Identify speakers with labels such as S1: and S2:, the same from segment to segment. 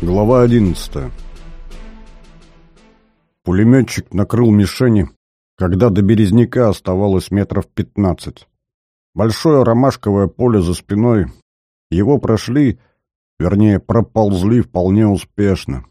S1: Глава 11. Пулеметчик накрыл мишени, когда до Березняка оставалось метров 15. Большое ромашковое поле за спиной. Его прошли, вернее, проползли вполне успешно.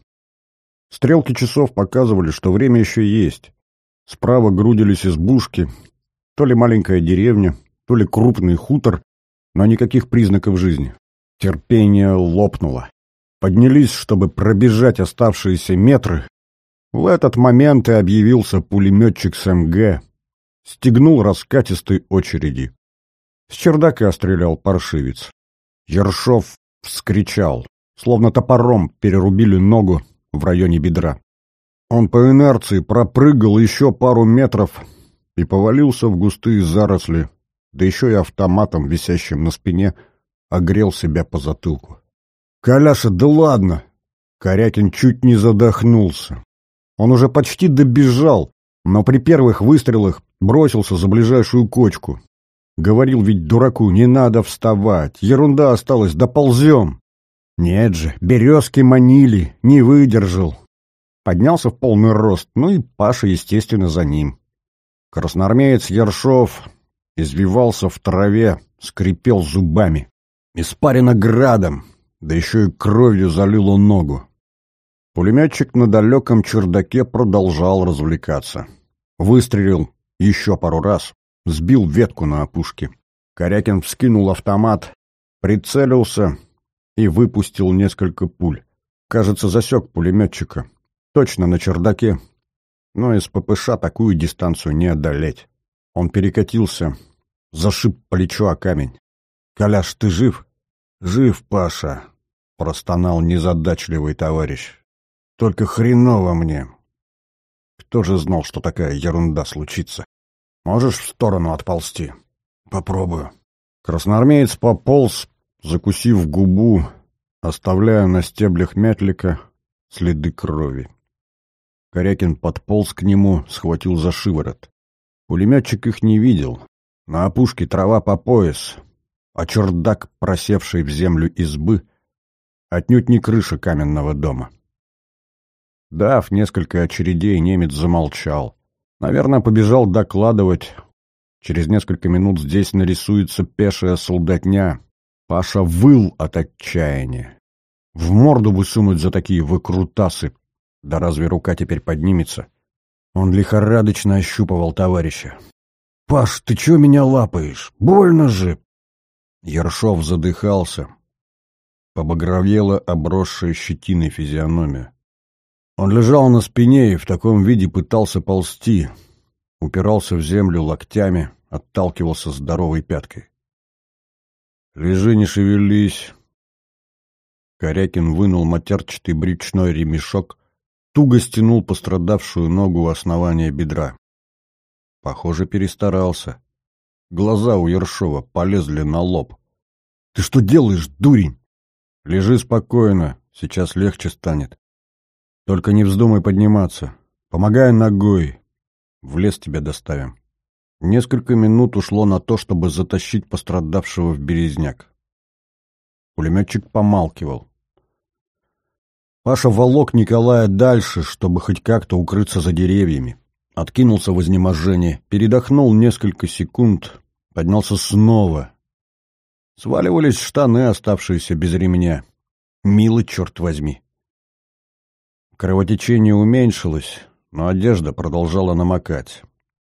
S1: Стрелки часов показывали, что время еще есть. Справа грудились избушки, то ли маленькая деревня, то ли крупный хутор, но никаких признаков жизни. Терпение лопнуло. Поднялись, чтобы пробежать оставшиеся метры. В этот момент и объявился пулеметчик с МГ. Стегнул раскатистой очереди. С чердака стрелял паршивец. Ершов вскричал, словно топором перерубили ногу в районе бедра. Он по инерции пропрыгал еще пару метров и повалился в густые заросли, да еще и автоматом, висящим на спине, огрел себя по затылку. «Коляша, да ладно!» Корякин чуть не задохнулся. Он уже почти добежал, но при первых выстрелах бросился за ближайшую кочку. Говорил ведь дураку: не надо вставать, ерунда осталась, доползем. Нет же, березки манили, не выдержал. Поднялся в полный рост, ну и Паша, естественно, за ним. Красноармеец Ершов извивался в траве, скрипел зубами. Испарено градом, да еще и кровью залил он ногу. Пулеметчик на далеком чердаке продолжал развлекаться. Выстрелил еще пару раз, сбил ветку на опушке. Корякин вскинул автомат, прицелился и выпустил несколько пуль. Кажется, засек пулеметчика. Точно на чердаке. Но из ППШ такую дистанцию не одолеть. Он перекатился, зашиб плечо о камень. «Коляш, ты жив?» «Жив, Паша», — простонал незадачливый товарищ. «Только хреново мне. Кто же знал, что такая ерунда случится? Можешь в сторону отползти?» «Попробую». Красноармеец пополз, закусив губу, оставляя на стеблях мятлика следы крови. Корякин подполз к нему, схватил за шиворот. Пулеметчик их не видел. На опушке трава по пояс, а чердак, просевший в землю избы, отнюдь не крыша каменного дома. Дав несколько очередей, немец замолчал. Наверное, побежал докладывать. Через несколько минут здесь нарисуется пешая солдатня. Паша выл от отчаяния. В морду бы сунуть за такие выкрутасы. Да разве рука теперь поднимется? Он лихорадочно ощупывал товарища. «Паш, ты чего меня лапаешь? Больно же!» Ершов задыхался. Побагровела обросшая щетиной физиономия. Он лежал на спине и в таком виде пытался ползти. Упирался в землю локтями, отталкивался здоровой пяткой. «Лежи, не шевелись!» Корякин вынул матерчатый брючной ремешок, туго стянул пострадавшую ногу у основания бедра. Похоже, перестарался. Глаза у Ершова полезли на лоб. «Ты что делаешь, дурень?» «Лежи спокойно, сейчас легче станет. Только не вздумай подниматься. Помогай ногой. В лес тебя доставим». Несколько минут ушло на то, чтобы затащить пострадавшего в Березняк. Пулеметчик помалкивал. Паша волок Николая дальше, чтобы хоть как-то укрыться за деревьями. Откинулся в изнеможении, передохнул несколько секунд, поднялся снова. Сваливались штаны, оставшиеся без ремня. Мило, черт возьми. Кровотечение уменьшилось, но одежда продолжала намокать.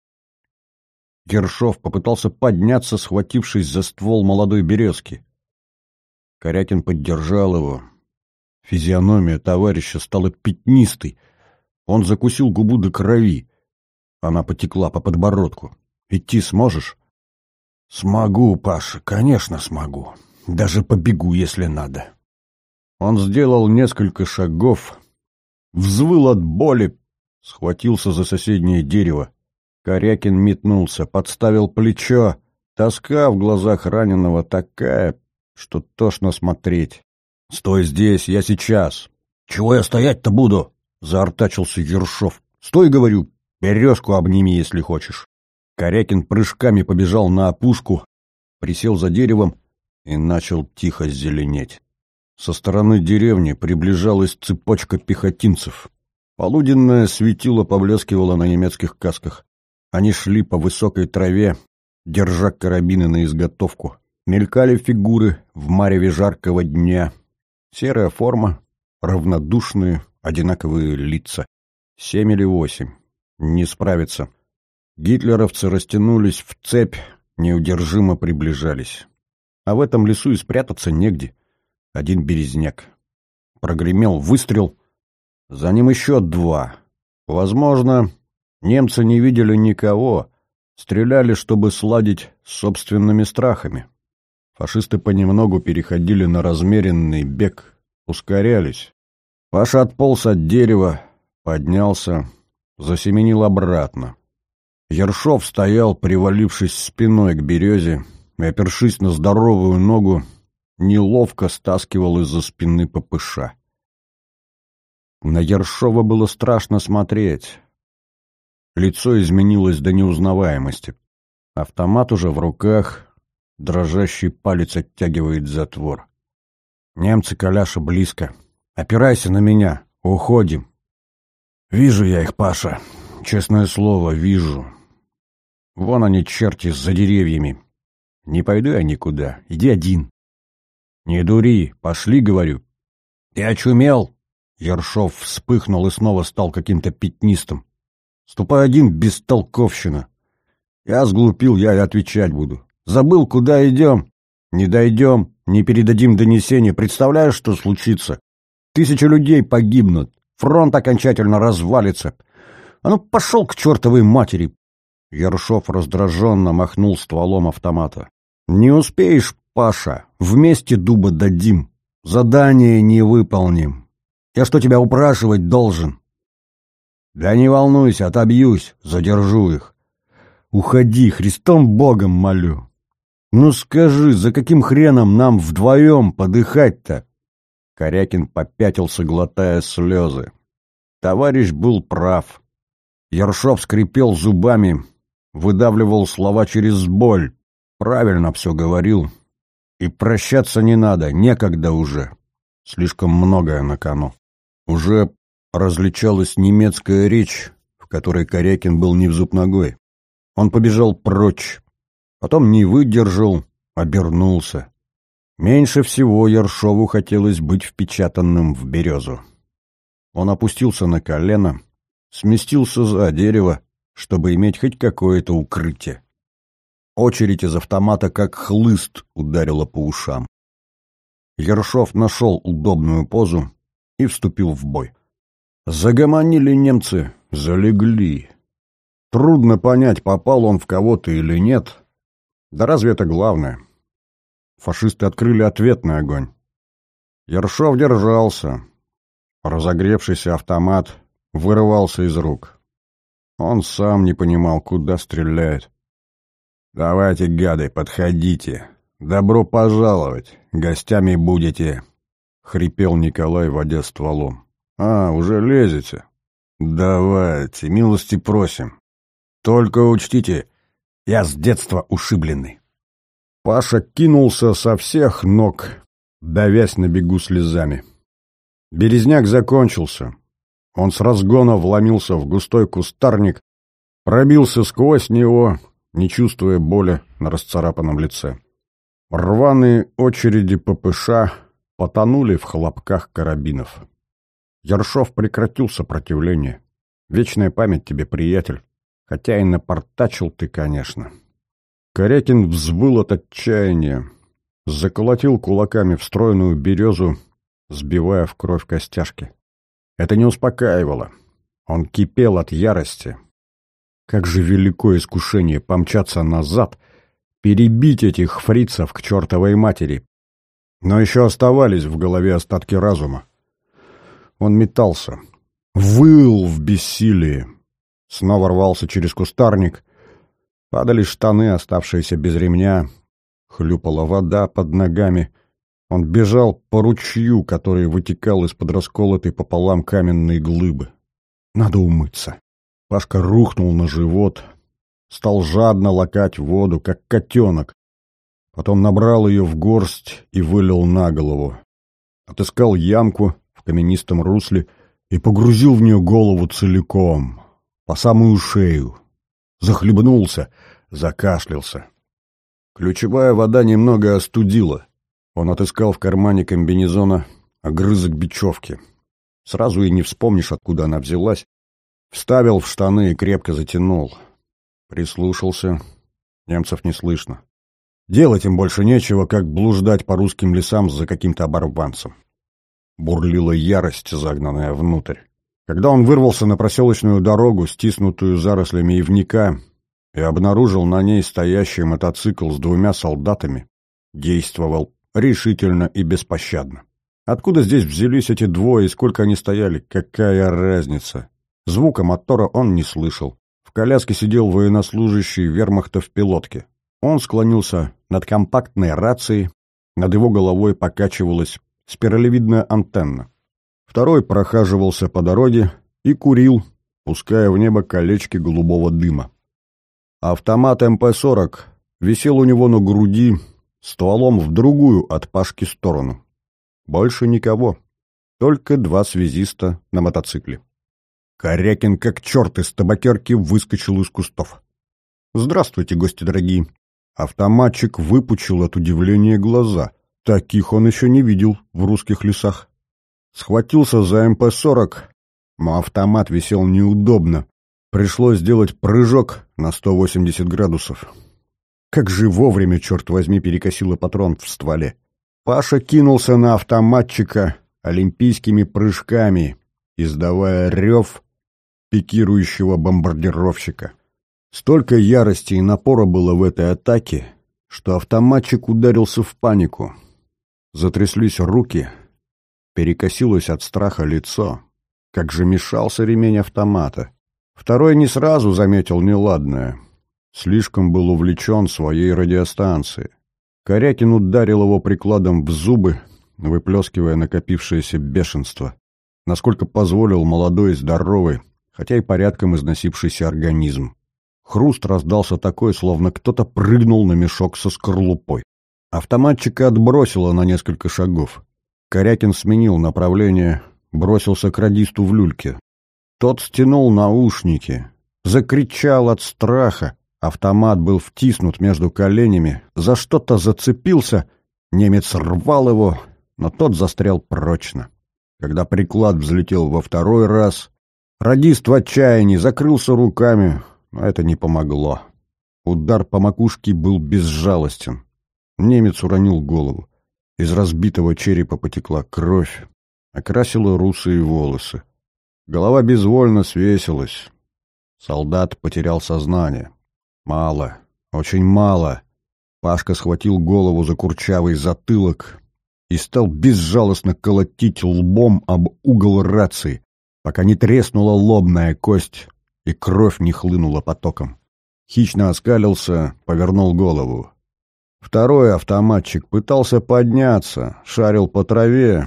S1: Ершов попытался подняться, схватившись за ствол молодой березки. Корякин поддержал его. Физиономия товарища стала пятнистой. Он закусил губу до крови. Она потекла по подбородку. «Идти сможешь?» «Смогу, Паша, конечно смогу. Даже побегу, если надо». Он сделал несколько шагов, взвыл от боли, схватился за соседнее дерево. Корякин метнулся, подставил плечо. Тоска в глазах раненого такая, что тошно смотреть. «Стой здесь, я сейчас». «Чего я стоять-то буду?» — заортачился Ершов. «Стой, говорю, березку обними, если хочешь». Корякин прыжками побежал на опушку, присел за деревом и начал тихо зеленеть. Со стороны деревни приближалась цепочка пехотинцев. Полуденное светило поблескивало на немецких касках. Они шли по высокой траве, держа карабины на изготовку. Мелькали фигуры в мареве жаркого дня. Серая форма, равнодушные, одинаковые лица. 7 или 8. Не справиться. Гитлеровцы растянулись в цепь, неудержимо приближались. А в этом лесу и спрятаться негде. Один березняк. Прогремел выстрел. За ним еще 2. Возможно, немцы не видели никого. Стреляли, чтобы сладить с собственными страхами. Фашисты понемногу переходили на размеренный бег, ускорялись. Паша отполз от дерева, поднялся, засеменил обратно. Ершов стоял, привалившись спиной к березе, и, опершись на здоровую ногу, неловко стаскивал из-за спины ППШ. На Ершова было страшно смотреть. Лицо изменилось до неузнаваемости. Автомат уже в руках, дрожащий палец оттягивает затвор. Немцы, Коляша, близко. Опирайся на меня, уходим. Вижу я их, Паша, честное слово, вижу. Вон они, черти, за деревьями. Не пойду я никуда, иди один. Не дури, пошли, говорю. Ты очумел? Ершов вспыхнул и снова стал каким-то пятнистым. Ступай один, бестолковщина. Я сглупил, я и отвечать буду. Забыл, куда идем? Не дойдем, не передадим донесение. Представляешь, что случится? 1000 людей погибнут, фронт окончательно развалится. А ну пошел к чертовой матери! Ершов раздраженно махнул стволом автомата. Не успеешь, Паша, вместе дуба дадим. Задание не выполним. Я что, тебя упрашивать должен? Да не волнуйся, отобьюсь, задержу их. Уходи, Христом Богом молю. Ну скажи, за каким хреном нам вдвоем подыхать-то? Корякин попятился, глотая слезы. Товарищ был прав. Ершов скрипел зубами, выдавливал слова через боль. Правильно все говорил. И прощаться не надо, некогда уже. Слишком многое на кону. Уже различалась немецкая речь, в которой Корякин был не в зуб ногой. Он побежал прочь. Потом не выдержал, обернулся. Меньше всего Ершову хотелось быть впечатанным в березу. Он опустился на колено, сместился за дерево, чтобы иметь хоть какое-то укрытие. Очередь из автомата как хлыст ударила по ушам. Ершов нашел удобную позу и вступил в бой. Загомонили немцы, залегли. Трудно понять, попал он в кого-то или нет. Да разве это главное? Фашисты открыли ответный огонь. Ершов держался. Разогревшийся автомат вырывался из рук. Он сам не понимал, куда стреляет. «Давайте, гады, подходите. Добро пожаловать. Гостями будете», — хрипел Николай, водя стволом. «А, уже лезете? Давайте, милости просим. Только учтите, я с детства ушибленный». Паша кинулся со всех ног, давясь на бегу слезами. Березняк закончился. Он с разгона вломился в густой кустарник, пробился сквозь него, не чувствуя боли на расцарапанном лице. Рваные очереди ППШ потонули в хлопках карабинов. Ершов прекратил сопротивление. Вечная память тебе, приятель. Хотя и напортачил ты, конечно. Корякин взвыл от отчаяния, заколотил кулаками встроенную березу, сбивая в кровь костяшки. Это не успокаивало. Он кипел от ярости. Как же велико искушение помчаться назад, перебить этих фрицев к чертовой матери. Но еще оставались в голове остатки разума. Он метался, выл в бессилии, снова рвался через кустарник. Падали штаны, оставшиеся без ремня, хлюпала вода под ногами. Он бежал по ручью, который вытекал из-под расколотой пополам каменной глыбы. Надо умыться. Пашка рухнул на живот, стал жадно лакать воду, как котенок. Потом набрал ее в горсть и вылил на голову. отыскал ямку в каменистом русле и погрузил в нее голову целиком, по самую шею. Захлебнулся, закашлялся. Ключевая вода немного остудила. Он отыскал в кармане комбинезона огрызок бечевки. Сразу и не вспомнишь, откуда она взялась. Вставил в штаны и крепко затянул. Прислушался. Немцев не слышно. Делать им больше нечего, как блуждать по русским лесам за каким-то оборванцем. Бурлила ярость, загнанная внутрь. Когда он вырвался на проселочную дорогу, стиснутую зарослями ивника, и обнаружил на ней стоящий мотоцикл с 2 солдатами, действовал решительно и беспощадно. Откуда здесь взялись эти двое и сколько они стояли, какая разница? Звука мотора он не слышал. В коляске сидел военнослужащий вермахта в пилотке. Он склонился над компактной рацией, над его головой покачивалась спиралевидная антенна. Второй прохаживался по дороге и курил, пуская в небо колечки голубого дыма. Автомат МП-40 висел у него на груди, стволом в другую от Пашки сторону. Больше никого, только 2 связиста на мотоцикле. Корякин как черт из табакерки выскочил из кустов. «Здравствуйте, гости дорогие!» Автоматчик выпучил от удивления глаза. Таких он еще не видел в русских лесах. Схватился за МП-40, но автомат висел неудобно. Пришлось сделать прыжок на 180 градусов. Как же вовремя, черт возьми, перекосило патрон в стволе. Паша кинулся на автоматчика олимпийскими прыжками, издавая рев пикирующего бомбардировщика. Столько ярости и напора было в этой атаке, что автоматчик ударился в панику. Затряслись руки, перекосилось от страха лицо. Как же мешался ремень автомата. Второй не сразу заметил неладное. Слишком был увлечен своей радиостанцией. Корякин ударил его прикладом в зубы, выплескивая накопившееся бешенство, насколько позволил молодой и здоровый, хотя и порядком износившийся организм. Хруст раздался такой, словно кто-то прыгнул на мешок со скорлупой. Автоматчика отбросило на несколько шагов. Корякин сменил направление, бросился к радисту в люльке. Тот стянул наушники, закричал от страха. Автомат был втиснут между коленями, за что-то зацепился, немец рвал его, но тот застрял прочно. Когда приклад взлетел во второй раз, радист в отчаянии закрылся руками, но это не помогло. Удар по макушке был безжалостен. Немец уронил голову. Из разбитого черепа потекла кровь, окрасила русые волосы. Голова безвольно свесилась. Солдат потерял сознание. Мало, очень мало. Пашка схватил голову за курчавый затылок и стал безжалостно колотить лбом об угол рации, пока не треснула лобная кость и кровь не хлынула потоком. Хищно оскалился, повернул голову. Второй автоматчик пытался подняться, шарил по траве.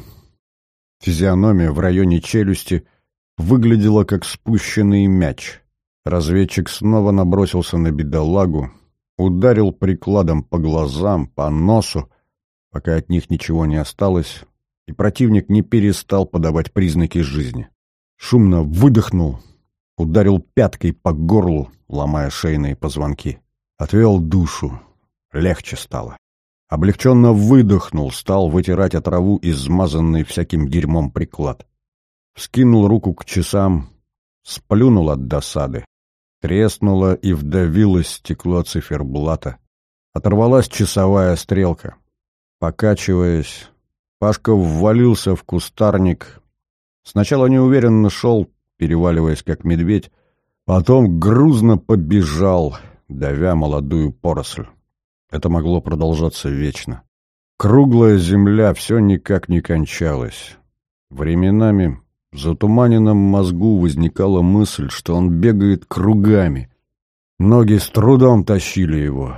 S1: Физиономия в районе челюсти выглядела как спущенный мяч. Разведчик снова набросился на бедолагу, ударил прикладом по глазам, по носу, пока от них ничего не осталось, и противник не перестал подавать признаки жизни. Шумно выдохнул, ударил пяткой по горлу, ломая шейные позвонки. Отвел душу. Легче стало. Облегченно выдохнул, стал вытирать от траву измазанный всяким дерьмом приклад. Вскинул руку к часам, сплюнул от досады. Треснуло и вдавилось стекло циферблата. Оторвалась часовая стрелка. Покачиваясь, Пашка ввалился в кустарник. Сначала неуверенно шел, переваливаясь как медведь, потом грузно побежал, давя молодую поросль. Это могло продолжаться вечно. Круглая земля все никак не кончалась. Временами в затуманенном мозгу возникала мысль, что он бегает кругами. Ноги с трудом тащили его.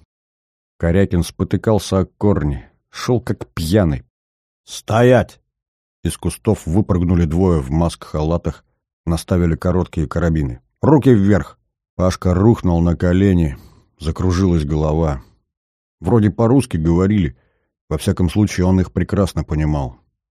S1: Корякин спотыкался о корни, шел как пьяный. «Стоять!» Из кустов выпрыгнули двое в маск-халатах, наставили короткие карабины. «Руки вверх!» Пашка рухнул на колени, закружилась голова. Вроде по-русски говорили, во всяком случае он их прекрасно понимал.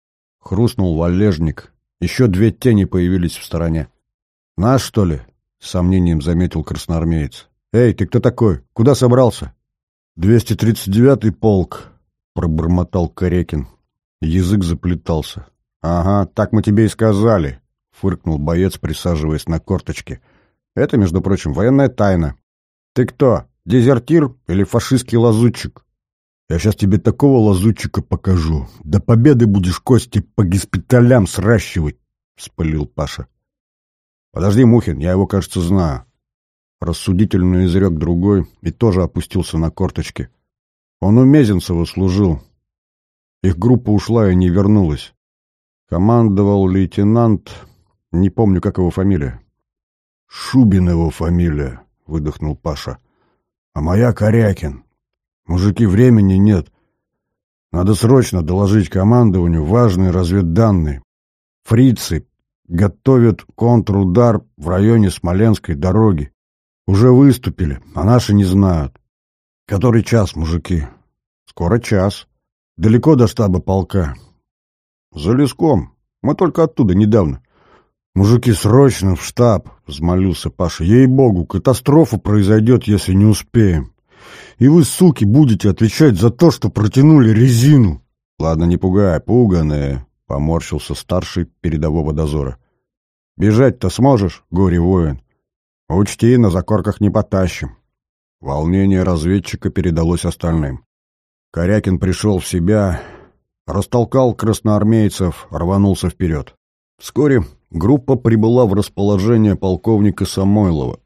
S1: Хрустнул валежник. Еще 2 тени появились в стороне. «Наш, что ли?» — с сомнением заметил красноармеец. «Эй, ты кто такой? Куда собрался?» 239-й полк», — пробормотал Корякин. Язык заплетался. «Ага, так мы тебе и сказали», — фыркнул боец, присаживаясь на корточки. «Это, между прочим, военная тайна. Ты кто, дезертир или фашистский лазутчик?» «Я сейчас тебе такого лазутчика покажу. До победы будешь кости по госпиталям сращивать», — вспылил Паша. «Подожди, Мухин, я его, кажется, знаю». Рассудительно изрек другой и тоже опустился на корточки. «Он у Мезенцева служил. Их группа ушла и не вернулась. Командовал лейтенант... Не помню, как его фамилия». «Шубин его фамилия», — выдохнул Паша. «А моя Корякин. Мужики, времени нет. Надо срочно доложить командованию важные разведданные. Фрицы готовят контрудар в районе Смоленской дороги. Уже выступили, а наши не знают. Который час, мужики?» «Скоро час. Далеко до штаба полка?» «За леском. Мы только оттуда недавно». «Мужики, срочно в штаб!» — взмолился Паша. «Ей-богу, катастрофа произойдет, если не успеем. И вы, суки, будете отвечать за то, что протянули резину». «Ладно, не пугай, пуганые», — поморщился старший передового дозора. «Бежать-то сможешь, горе-воин? Учти, на закорках не потащим». Волнение разведчика передалось остальным. Корякин пришел в себя, растолкал красноармейцев, рванулся вперед. Вскоре группа прибыла в расположение полковника Самойлова.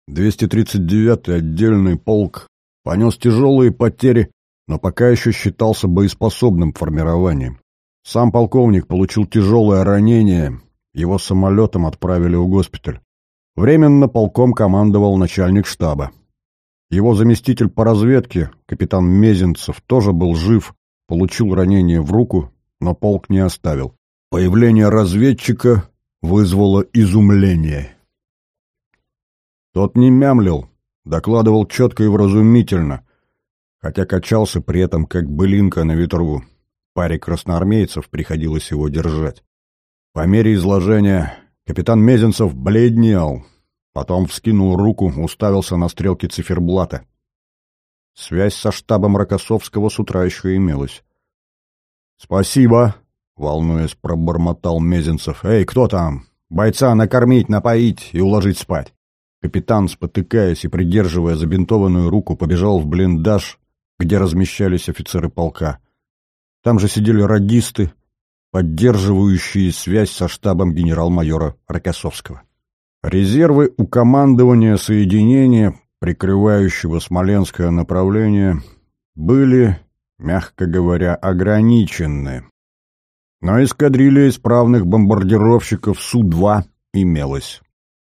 S1: 239-й отдельный полк понес тяжелые потери, но пока еще считался боеспособным формированием. Сам полковник получил тяжелое ранение, его самолетом отправили в госпиталь. Временно полком командовал начальник штаба. Его заместитель по разведке, капитан Мезенцев, тоже был жив, получил ранение в руку, но полк не оставил. Появление разведчика вызвало изумление. Тот не мямлил, докладывал четко и вразумительно, хотя качался при этом как былинка на ветру. Паре красноармейцев приходилось его держать. По мере изложения капитан Мезенцев бледнел, потом вскинул руку, уставился на стрелки циферблата. Связь со штабом Рокоссовского с утра еще имелась. «Спасибо», — волнуясь, пробормотал Мезенцев. «Эй, кто там? Бойца накормить, напоить и уложить спать». Капитан, спотыкаясь и придерживая забинтованную руку, побежал в блиндаж, где размещались офицеры полка. Там же сидели радисты, поддерживающие связь со штабом генерал-майора Рокоссовского. Резервы у командования соединения, прикрывающего Смоленское направление, были, мягко говоря, ограничены. Но эскадрилья исправных бомбардировщиков Су-2 имелась.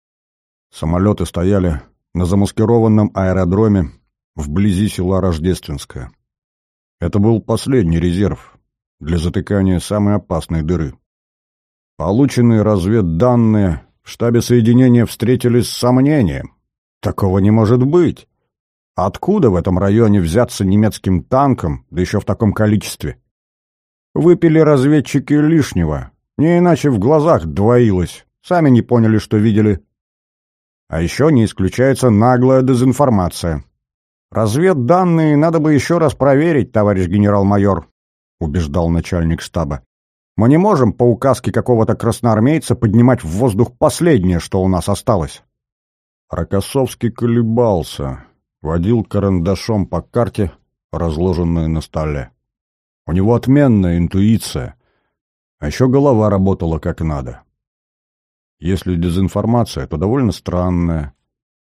S1: Самолеты стояли на замаскированном аэродроме вблизи села Рождественское. Это был последний резерв для затыкания самой опасной дыры. Полученные разведданные в штабе соединения встретились с сомнением. Такого не может быть. Откуда в этом районе взяться немецким танкам, да еще в таком количестве? Выпили разведчики лишнего, не иначе в глазах двоилось, сами не поняли, что видели. А еще не исключается наглая дезинформация. «Разведданные надо бы еще раз проверить, товарищ генерал-майор», — убеждал начальник штаба. «Мы не можем по указке какого-то красноармейца поднимать в воздух последнее, что у нас осталось». Рокоссовский колебался, водил карандашом по карте, разложенной на столе. У него отменная интуиция, а еще голова работала как надо. Если дезинформация, то довольно странная.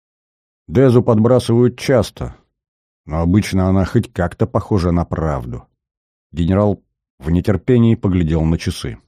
S1: Дезу подбрасывают часто, но обычно она хоть как-то похожа на правду. Генерал в нетерпении поглядел на часы.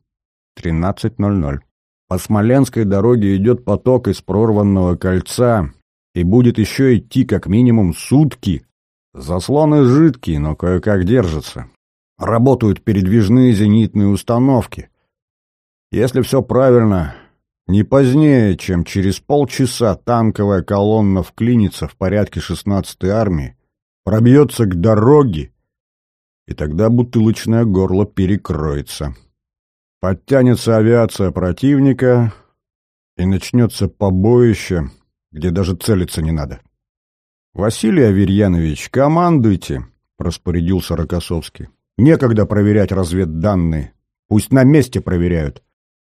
S1: 13:00. По Смоленской дороге идет поток из прорванного кольца, и будет еще идти как минимум сутки. Заслоны жидкие, но кое-как держатся. Работают передвижные зенитные установки. Если все правильно, не позднее, чем через полчаса танковая колонна вклинится в порядке 16-й армии, пробьется к дороге, и тогда бутылочное горло перекроется. Подтянется авиация противника, и начнется побоище, где даже целиться не надо. «Василий Аверьянович, командуйте», — распорядился Рокоссовский. «Некогда проверять разведданные. Пусть на месте проверяют».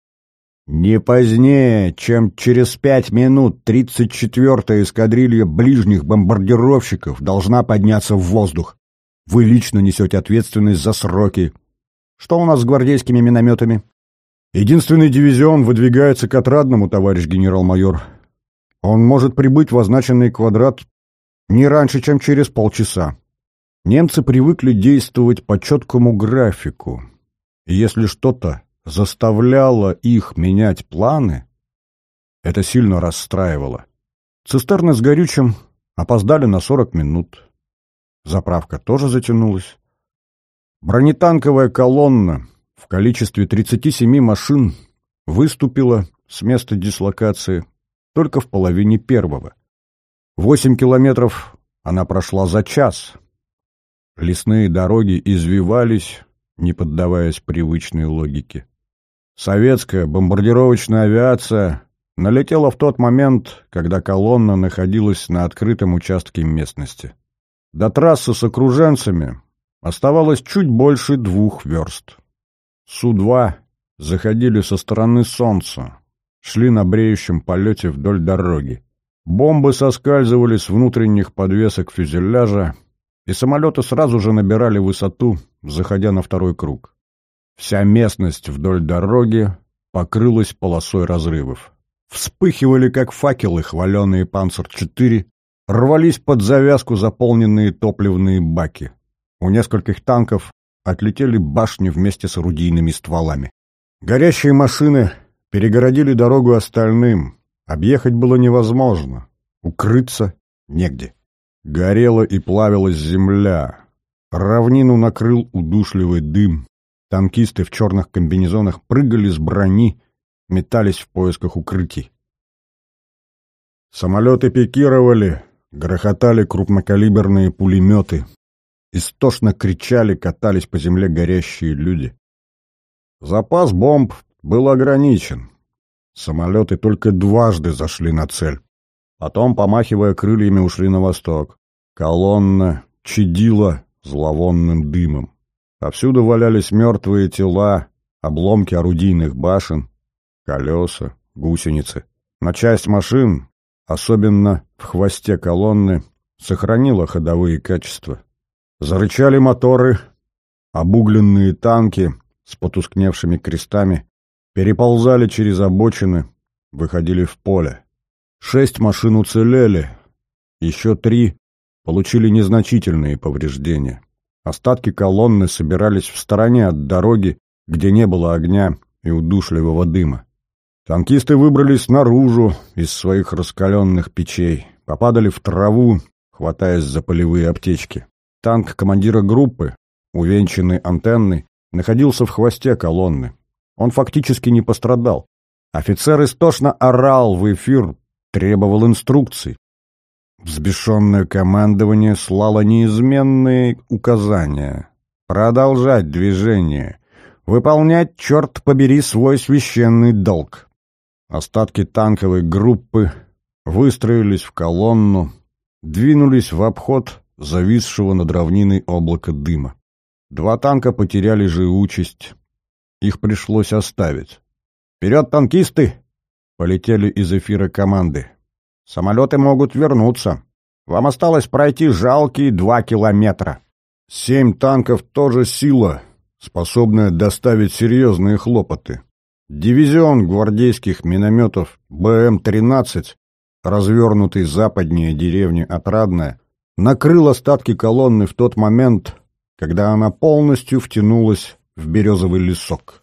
S1: «Не позднее, чем через 5 минут 34-я эскадрилья ближних бомбардировщиков должна подняться в воздух. Вы лично несете ответственность за сроки. Что у нас с гвардейскими минометами?» «Единственный дивизион выдвигается к Отрадному, товарищ генерал-майор. Он может прибыть в означенный квадрат не раньше, чем через полчаса». Немцы привыкли действовать по четкому графику, и если что-то заставляло их менять планы, это сильно расстраивало. Цистерны с горючим опоздали на 40 минут. Заправка тоже затянулась. Бронетанковая колонна в количестве 37 машин выступила с места дислокации только в половине первого. 8 километров она прошла за час. Лесные дороги извивались, не поддаваясь привычной логике. Советская бомбардировочная авиация налетела в тот момент, когда колонна находилась на открытом участке местности. До трассы с окруженцами оставалось чуть больше 2 верст. Су-2 заходили со стороны солнца, шли на бреющем полете вдоль дороги. Бомбы соскальзывали с внутренних подвесок фюзеляжа, и самолеты сразу же набирали высоту, заходя на второй круг. Вся местность вдоль дороги покрылась полосой разрывов. Вспыхивали, как факелы, хваленые «Панцер-4», рвались под завязку заполненные топливные баки. У нескольких танков отлетели башни вместе с орудийными стволами. Горящие машины перегородили дорогу остальным. Объехать было невозможно. Укрыться негде. Горела и плавилась земля. Равнину накрыл удушливый дым. Танкисты в черных комбинезонах прыгали с брони, метались в поисках укрытий. Самолеты пикировали, грохотали крупнокалиберные пулеметы. Истошно кричали, катались по земле горящие люди. Запас бомб был ограничен. Самолеты только дважды зашли на цель. Потом, помахивая крыльями, ушли на восток. Колонна чадила зловонным дымом. Повсюду валялись мертвые тела, обломки орудийных башен, колеса, гусеницы. Но часть машин, особенно в хвосте колонны, сохранила ходовые качества. Зарычали моторы, обугленные танки с потускневшими крестами переползали через обочины, выходили в поле. 6 машин уцелели, еще 3 получили незначительные повреждения. Остатки колонны собирались в стороне от дороги, где не было огня и удушливого дыма. Танкисты выбрались наружу из своих раскаленных печей, попадали в траву, хватаясь за полевые аптечки. Танк командира группы, увенчанный антенной, находился в хвосте колонны. Он фактически не пострадал. Офицер истошно орал в эфир, требовал инструкций. Взбешенное командование слало неизменные указания. Продолжать движение. Выполнять, черт побери, свой священный долг. Остатки танковой группы выстроились в колонну, двинулись в обход зависшего над равниной облака дыма. 2 танка потеряли живучесть. Их пришлось оставить. «Вперед, танкисты!» — полетели из эфира команды. «Самолеты могут вернуться. Вам осталось пройти жалкие 2 километра». 7 танков тоже сила, способная доставить серьезные хлопоты. Дивизион гвардейских минометов БМ-13, развернутый западнее деревни Отрадная, накрыл остатки колонны в тот момент, когда она полностью втянулась в березовый лесок.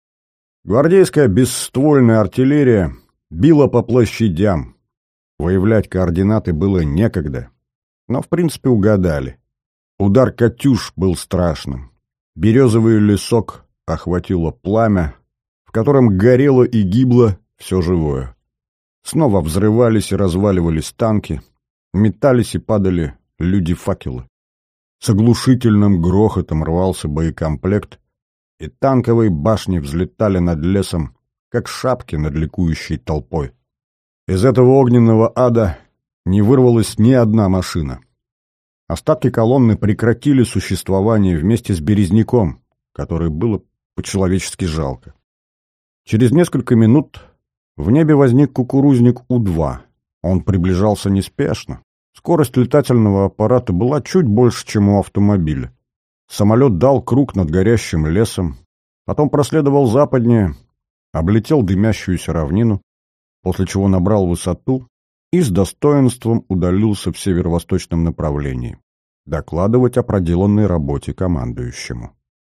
S1: Гвардейская бесствольная артиллерия била по площадям. Выявлять координаты было некогда, но в принципе угадали. Удар «Катюш» был страшным. Березовый лесок охватило пламя, в котором горело и гибло все живое. Снова взрывались и разваливались танки, метались и падали люди-факелы. С оглушительным грохотом рвался боекомплект, и танковые башни взлетали над лесом, как шапки над ликующей толпой. Из этого огненного ада не вырвалась ни одна машина. Остатки колонны прекратили существование вместе с Березняком, который было по-человечески жалко. Через несколько минут в небе возник кукурузник У-2. Он приближался неспешно. Скорость летательного аппарата была чуть больше, чем у автомобиля. Самолет дал круг над горящим лесом, потом проследовал западнее, облетел дымящуюся равнину, после чего набрал высоту и с достоинством удалился в северо-восточном направлении, докладывать о проделанной работе командующему.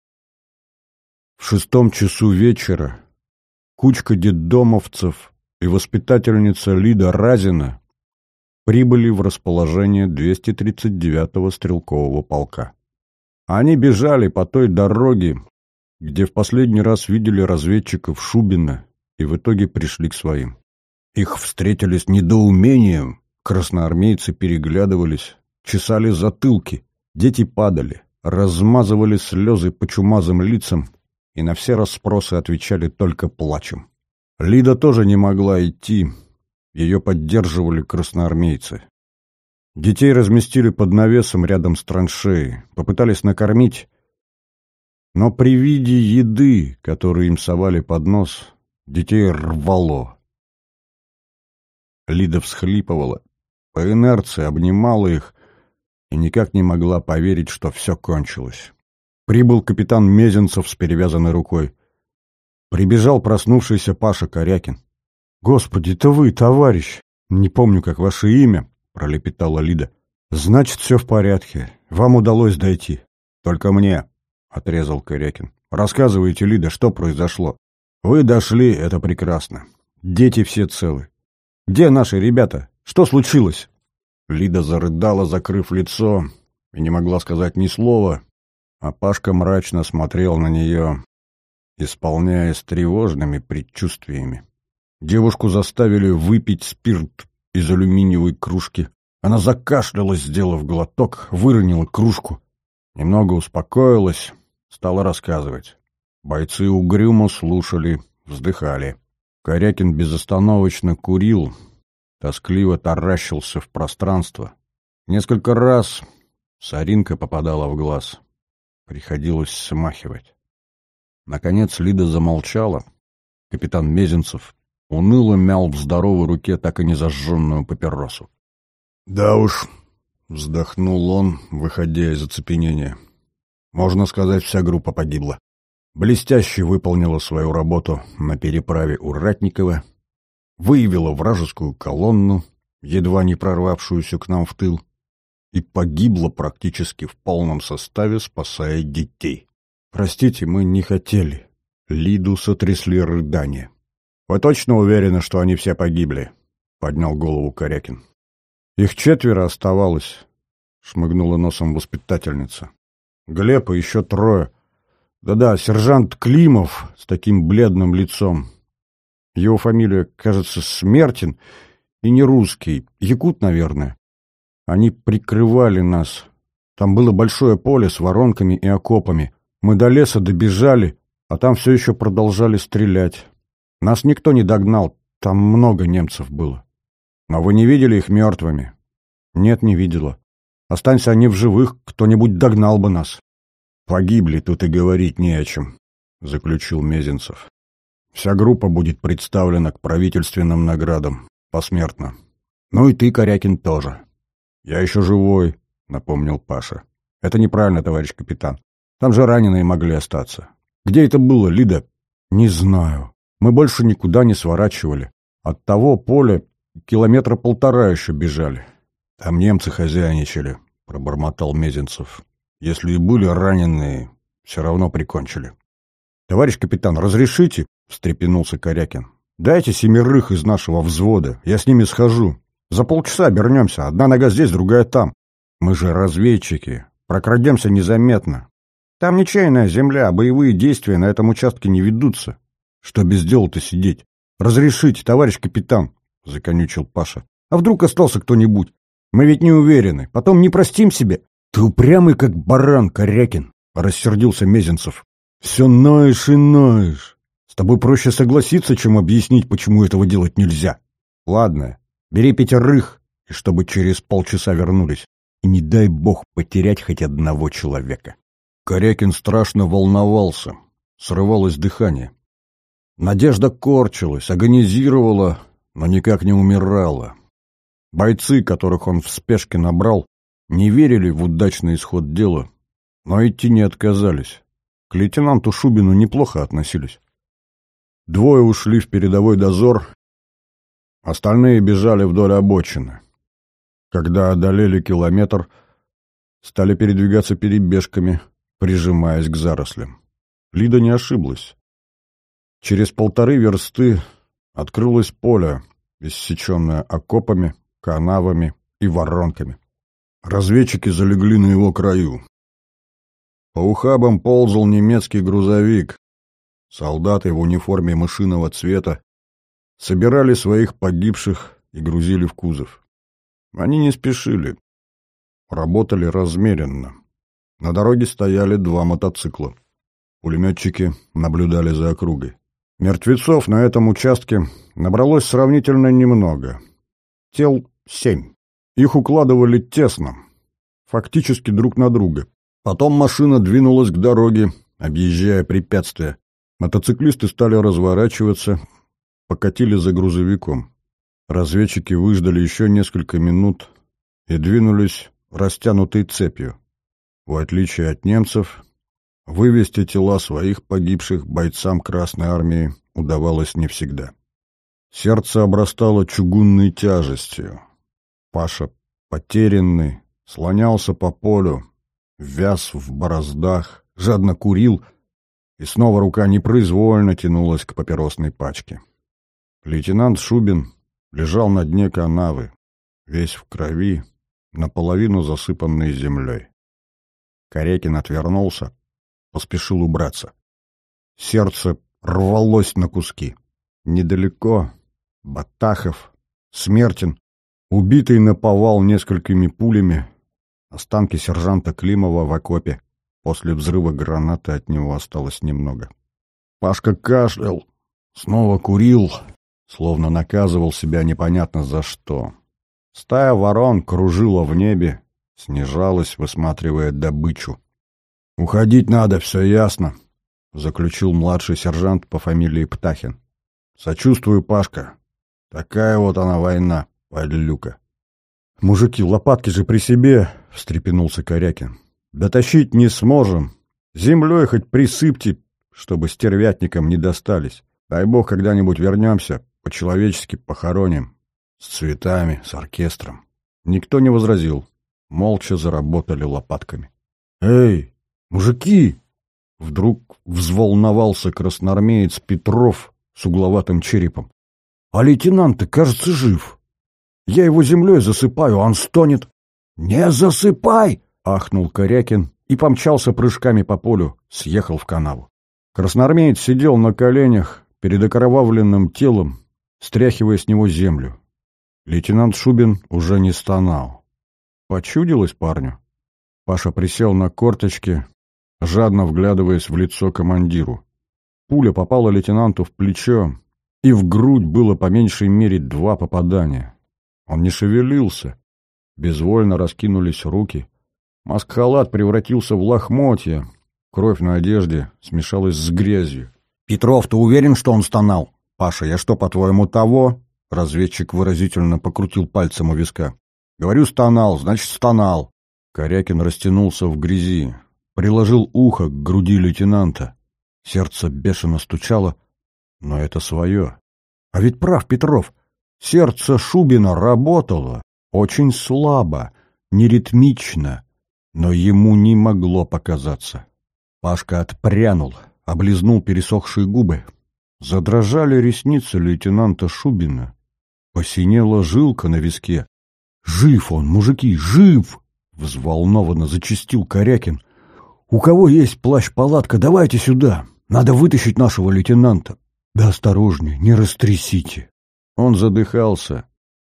S1: В 6 часу вечера кучка детдомовцев и воспитательница Лида Разина прибыли в расположение 239-го стрелкового полка. Они бежали по той дороге, где в последний раз видели разведчиков Шубина, и в итоге пришли к своим. Их встретили с недоумением, красноармейцы переглядывались, чесали затылки, дети падали, размазывали слезы по чумазым лицам и на все расспросы отвечали только плачем. Лида тоже не могла идти, ее поддерживали красноармейцы. Детей разместили под навесом рядом с траншеей, попытались накормить, но при виде еды, которую им совали под нос, детей рвало. Лида всхлипывала, по инерции обнимала их и никак не могла поверить, что все кончилось. Прибыл капитан Мезенцев с перевязанной рукой. Прибежал проснувшийся Паша Корякин. «Господи, это вы, товарищ! Не помню, как ваше имя», — пролепетала Лида. «Значит, все в порядке. Вам удалось дойти». «Только мне», — отрезал Корякин. «Рассказывайте, Лида, что произошло?» «Вы дошли, это прекрасно. Дети все целы. Где наши ребята? Что случилось?» Лида зарыдала, закрыв лицо, и не могла сказать ни слова, а Пашка мрачно смотрел на нее, исполняясь тревожными предчувствиями. Девушку заставили выпить спирт из алюминиевой кружки. Она закашлялась, сделав глоток, выронила кружку. Немного успокоилась, стала рассказывать. Бойцы угрюмо слушали, вздыхали. Корякин безостановочно курил, тоскливо таращился в пространство. Несколько раз соринка попадала в глаз. Приходилось смахивать. Наконец Лида замолчала. Капитан Мезенцев уныло мял в здоровой руке так и не зажженную папиросу. «Да уж», — вздохнул он, выходя из оцепенения. «Можно сказать, вся группа погибла. Блестяще выполнила свою работу на переправе у Ратникова, выявила вражескую колонну, едва не прорвавшуюся к нам в тыл, и погибла практически в полном составе, спасая детей. Простите, мы не хотели». Лиду сотрясли рыдания. «Вы точно уверены, что они все погибли?» — поднял голову Корякин. «Их 4 оставалось», — шмыгнула носом воспитательница. «Глеб и еще 3. Да-да, сержант Климов с таким бледным лицом. Его фамилия, кажется, Смертин и не русский, якут, наверное. Они прикрывали нас. Там было большое поле с воронками и окопами. Мы до леса добежали, а там все еще продолжали стрелять. Нас никто не догнал, там много немцев было. Но вы не видели их мертвыми?» «Нет, не видела. Останься они в живых, кто-нибудь догнал бы нас». «Погибли, тут и говорить не о чем», — заключил Мезенцев. «Вся группа будет представлена к правительственным наградам, посмертно. Ну и ты, Корякин, тоже». «Я еще живой», — напомнил Паша. «Это неправильно, товарищ капитан. Там же раненые могли остаться. Где это было, Лида?» «Не знаю. Мы больше никуда не сворачивали. От того поля 1,5 километра еще бежали». «Там немцы хозяйничали», — пробормотал Мезенцев. «Если и были раненые, все равно прикончили». «Товарищ капитан, разрешите?» — встрепенулся Корякин. «Дайте 7 из нашего взвода, я с ними схожу. За полчаса обернемся, одна нога здесь, другая там. Мы же разведчики, прокрадемся незаметно. Там ничейная земля, боевые действия на этом участке не ведутся. Что без дела-то сидеть? Разрешите, товарищ капитан», — законючил Паша. «А вдруг остался кто-нибудь? Мы ведь не уверены, потом не простим себе». «Ты упрямый, как баран, Корякин», — рассердился Мезенцев. Все ноешь и ноешь. С тобой проще согласиться, чем объяснить, почему этого делать нельзя. Ладно, бери 5, и чтобы через полчаса вернулись. И не дай бог потерять хоть одного человека. Корякин страшно волновался. Срывалось дыхание. Надежда корчилась, агонизировала, но никак не умирала. Бойцы, которых он в спешке набрал, не верили в удачный исход дела, но идти не отказались. К лейтенанту Шубину неплохо относились. 2 ушли в передовой дозор, остальные бежали вдоль обочины. Когда одолели километр, стали передвигаться перебежками, прижимаясь к зарослям. Лида не ошиблась. Через 1,5 версты открылось поле, иссеченное окопами, канавами и воронками. Разведчики залегли на его краю. По ухабам ползал немецкий грузовик. Солдаты в униформе мышиного цвета собирали своих погибших и грузили в кузов. Они не спешили. Работали размеренно. На дороге стояли 2 мотоцикла. Пулеметчики наблюдали за округой. Мертвецов на этом участке набралось сравнительно немного. Тел 7. Их укладывали тесно, фактически друг на друга. Потом машина двинулась к дороге, объезжая препятствия. Мотоциклисты стали разворачиваться, покатили за грузовиком. Разведчики выждали еще несколько минут и двинулись растянутой цепью. В отличие от немцев, вывести тела своих погибших бойцам Красной Армии удавалось не всегда. Сердце обрастало чугунной тяжестью. Паша, потерянный, слонялся по полю, вяз в бороздах, жадно курил, и снова рука непроизвольно тянулась к папиросной пачке. Лейтенант Шубин лежал на дне канавы, весь в крови, наполовину засыпанный землей. Корякин отвернулся, поспешил убраться. Сердце рвалось на куски. Недалеко Батахов, Смертин, убитый наповал несколькими пулями, останки сержанта Климова в окопе. После взрыва гранаты от него осталось немного. Пашка кашлял, снова курил, словно наказывал себя непонятно за что. Стая ворон кружила в небе, снижалась, высматривая добычу. «Уходить надо, все ясно», — заключил младший сержант по фамилии Птахин. «Сочувствую, Пашка. Такая вот она война, подлюка». «Мужики, лопатки же при себе», — встрепенулся Корякин. «Дотащить не сможем. Землей хоть присыпьте, чтобы стервятникам не достались. Дай бог, когда-нибудь вернемся, по-человечески похороним. С цветами, с оркестром». Никто не возразил. Молча заработали лопатками. «Эй, мужики!» Вдруг взволновался красноармеец Петров с угловатым черепом. «А лейтенант-то, кажется, жив. Я его землей засыпаю, а он стонет». «Не засыпай!» — ахнул Корякин и помчался прыжками по полю, съехал в канаву. Красноармеец сидел на коленях перед окровавленным телом, стряхивая с него землю. Лейтенант Шубин уже не стонал. Почудилось парню. Паша присел на корточки, жадно вглядываясь в лицо командиру. Пуля попала лейтенанту в плечо, и в грудь было по меньшей мере 2 попадания. Он не шевелился. Безвольно раскинулись руки. Маск-халат превратился в лохмотья. Кровь на одежде смешалась с грязью. «Петров, ты уверен, что он стонал?» «Паша, я что, по-твоему, того?» Разведчик выразительно покрутил пальцем у виска. «Говорю, стонал, значит, стонал». Корякин растянулся в грязи, приложил ухо к груди лейтенанта. Сердце бешено стучало, но это свое. А ведь прав Петров. Сердце Шубина работало. Очень слабо, неритмично, но ему не могло показаться. Пашка отпрянул, облизнул пересохшие губы. Задрожали ресницы лейтенанта Шубина. Посинела жилка на виске. «Жив он, мужики, жив!» — взволнованно зачастил Корякин. «У кого есть плащ-палатка, давайте сюда. Надо вытащить нашего лейтенанта. Да осторожнее, не растрясите». Он задыхался.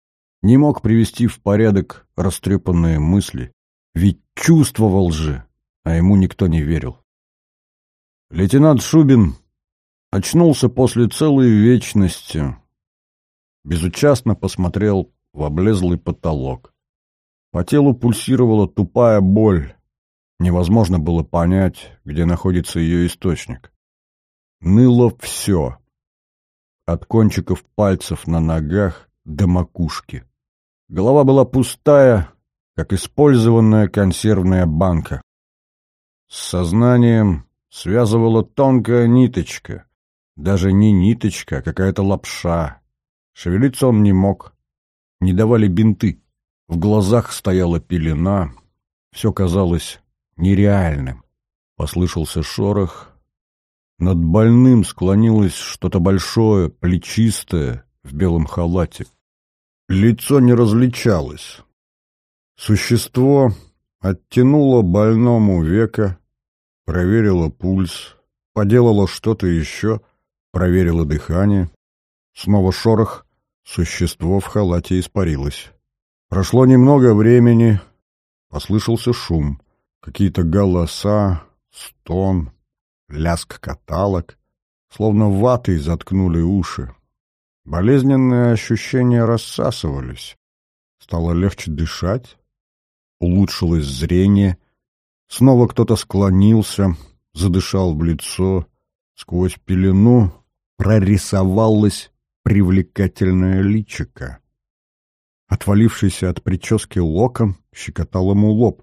S1: Не мог привести в порядок растрепанные мысли. Ведь чувствовал же, а ему никто не верил. Лейтенант Шубин очнулся после целой вечности. Безучастно посмотрел в облезлый потолок. По телу пульсировала тупая боль. Невозможно было понять, где находится ее источник. Ныло все. От кончиков пальцев на ногах до макушки. Голова была пустая, как использованная консервная банка. С сознанием связывала тонкая ниточка. Даже не ниточка, а какая-то лапша. Шевелиться он не мог. Не давали бинты. В глазах стояла пелена. Все казалось нереальным. Послышался шорох. Над больным склонилось что-то большое, плечистое, в белом халате. Лицо не различалось. Существо оттянуло больному веко, проверило пульс, поделало что-то еще, проверило дыхание. Снова шорох, существо в халате испарилось. Прошло немного времени, послышался шум, какие-то голоса, стон, лязг каталог, словно ватой заткнули уши. Болезненные ощущения рассасывались. Стало легче дышать, улучшилось зрение. Снова кто-то склонился, задышал в лицо. Сквозь пелену прорисовалось привлекательное личико. Отвалившийся от прически локон щекотал ему лоб.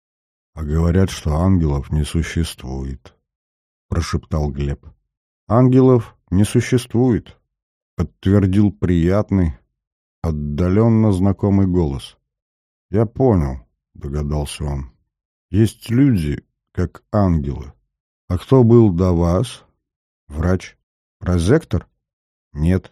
S1: — А говорят, что ангелов не существует, — прошептал Глеб. — Ангелов не существует, — подтвердил приятный, отдаленно знакомый голос. — Я понял, — догадался он. — Есть люди, как ангелы. А кто был до вас? Врач. Прозектор? Нет.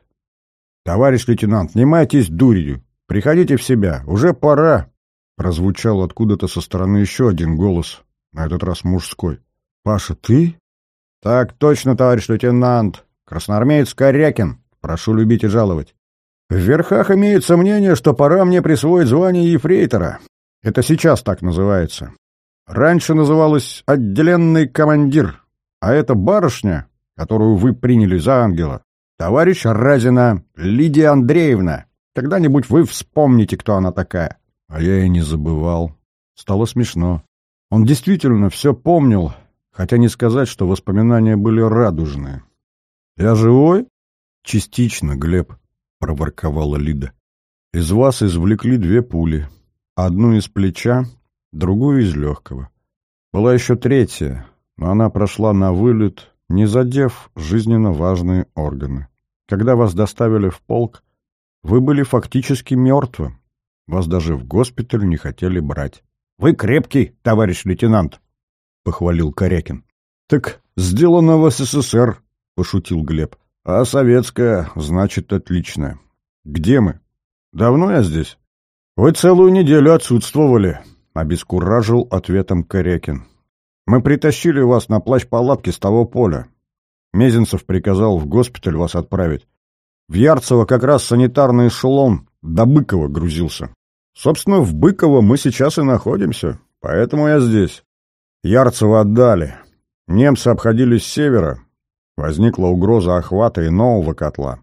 S1: — Товарищ лейтенант, не майтесь дурью. Приходите в себя. Уже пора. Прозвучал откуда-то со стороны еще один голос, на этот раз мужской. — Паша, ты? — Так точно, товарищ лейтенант. Красноармеец Корякин. Прошу любить и жаловать. В верхах имеется мнение, что пора мне присвоить звание ефрейтора. Это сейчас так называется. Раньше называлось «отделенный командир», а это барышня, которую вы приняли за ангела. Товарищ Разина Лидия Андреевна. Когда-нибудь вы вспомните, кто она такая. А я и не забывал. Стало смешно. Он действительно все помнил, хотя не сказать, что воспоминания были радужные. «Я живой?» «Частично, Глеб», — проворковала Лида. «Из вас извлекли 2 пули. Одну из плеча, другую из легкого. Была еще 3-я, но она прошла на вылет, не задев жизненно важные органы. Когда вас доставили в полк, вы были фактически мертвы. Вас даже в госпиталь не хотели брать». «Вы крепкий, товарищ лейтенант», — похвалил Корякин. «Так сделано в СССР», — пошутил Глеб. «А советская, значит, отличная. Где мы? Давно я здесь?» «Вы целую неделю отсутствовали», — обескуражил ответом Корякин. «Мы притащили вас на плащ-палатке с того поля. Мезенцев приказал в госпиталь вас отправить. В Ярцево как раз санитарный эшелон до Быкова грузился. Собственно, в Быково мы сейчас и находимся, поэтому я здесь. Ярцево отдали. Немцы обходили с севера. Возникла угроза охвата и нового котла.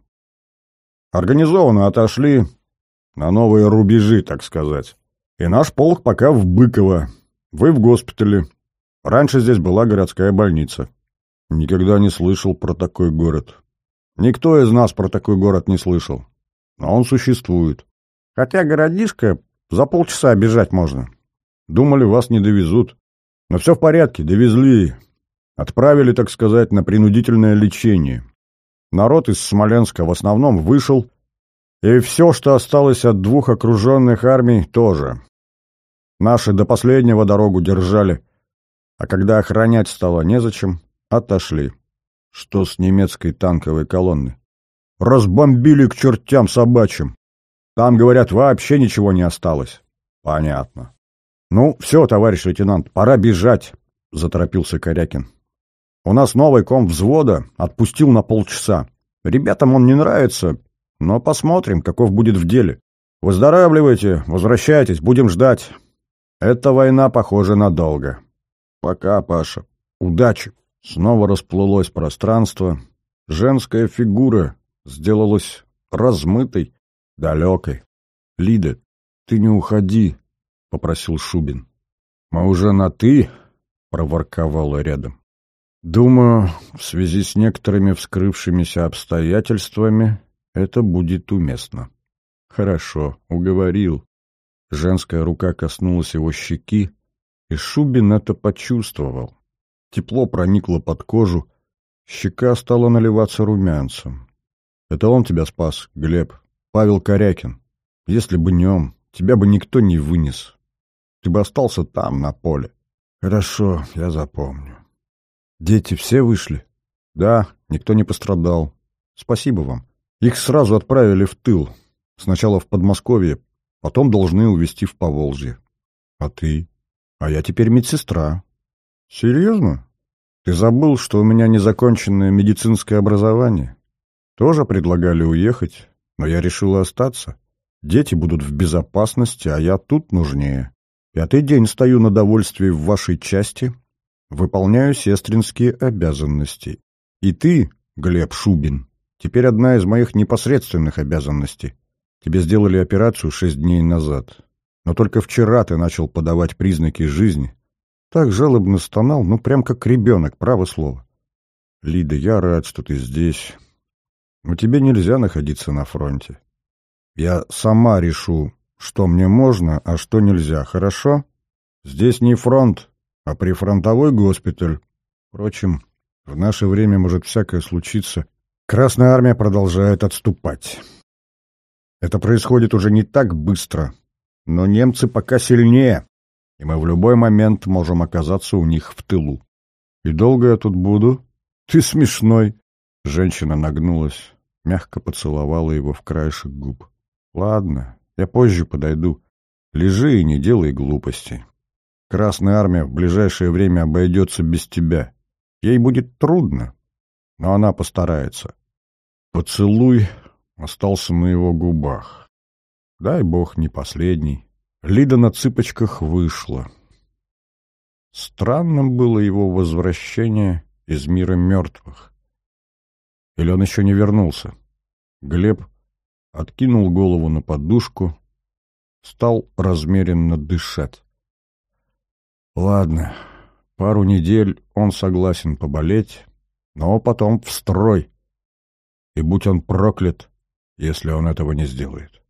S1: Организованно отошли на новые рубежи, так сказать. И наш полк пока в Быково. Вы в госпитале. Раньше здесь была городская больница». «Никогда не слышал про такой город». «Никто из нас про такой город не слышал. Но он существует. Хотя городишко за полчаса бежать можно. Думали, вас не довезут. Но все в порядке, довезли. Отправили, так сказать, на принудительное лечение. Народ из Смоленска в основном вышел, и все, что осталось от 2 окруженных армий, тоже. Наши до последнего дорогу держали, а когда охранять стало незачем, отошли». «Что с немецкой танковой колонной?» «Разбомбили к чертям собачьим. Там, говорят, вообще ничего не осталось». «Понятно». «Ну, все, товарищ лейтенант, пора бежать», — заторопился Корякин. «У нас новый ком взвода отпустил на полчаса. Ребятам он не нравится, но посмотрим, каков будет в деле. Выздоравливайте, возвращайтесь, будем ждать. Эта война, похоже, надолго. Пока, Паша. Удачи». Снова расплылось пространство. Женская фигура сделалась размытой, далекой. «Лида, ты не уходи», — попросил Шубин. «Мы уже на «ты», — проворковала рядом. «Думаю, в связи с некоторыми вскрывшимися обстоятельствами это будет уместно». «Хорошо, уговорил». Женская рука коснулась его щеки, и Шубин это почувствовал. Тепло проникло под кожу, щека стала наливаться румянцем. «Это он тебя спас, Глеб, Павел Корякин. Если бы не он, тебя бы никто не вынес. Ты бы остался там, на поле». «Хорошо, я запомню». «Дети все вышли?» «Да, никто не пострадал. Спасибо вам. Их сразу отправили в тыл. Сначала в Подмосковье, потом должны увезти в Поволжье». «А ты?» «А я теперь медсестра». «Серьезно? Ты забыл, что у меня незаконченное медицинское образование? Тоже предлагали уехать, но я решила остаться. Дети будут в безопасности, а я тут нужнее. 5-й день стою на довольствии в вашей части, выполняю сестринские обязанности. И ты, Глеб Шубин, теперь одна из моих непосредственных обязанностей. Тебе сделали операцию 6 дней назад. Но только вчера ты начал подавать признаки жизни. Так жалобно стонал, ну прям как ребенок, право слово. Лида, я рад, что ты здесь. Но тебе нельзя находиться на фронте. Я сама решу, что мне можно, а что нельзя, хорошо? Здесь не фронт, а прифронтовой госпиталь. Впрочем, в наше время может всякое случиться. Красная армия продолжает отступать. Это происходит уже не так быстро, но немцы пока сильнее, и мы в любой момент можем оказаться у них в тылу. И долго я тут буду? Ты смешной. Женщина нагнулась, мягко поцеловала его в краешек губ. Ладно, я позже подойду. Лежи и не делай глупостей. Красная армия в ближайшее время обойдется без тебя. Ей будет трудно, но она постарается. Поцелуй остался на его губах. Дай бог, не последний. Лида на цыпочках вышла. Странным было его возвращение из мира мертвых. Или он еще не вернулся? Глеб откинул голову на подушку, стал размеренно дышать. Ладно, пару недель он согласен поболеть, но потом в строй. И будь он проклят, если он этого не сделает.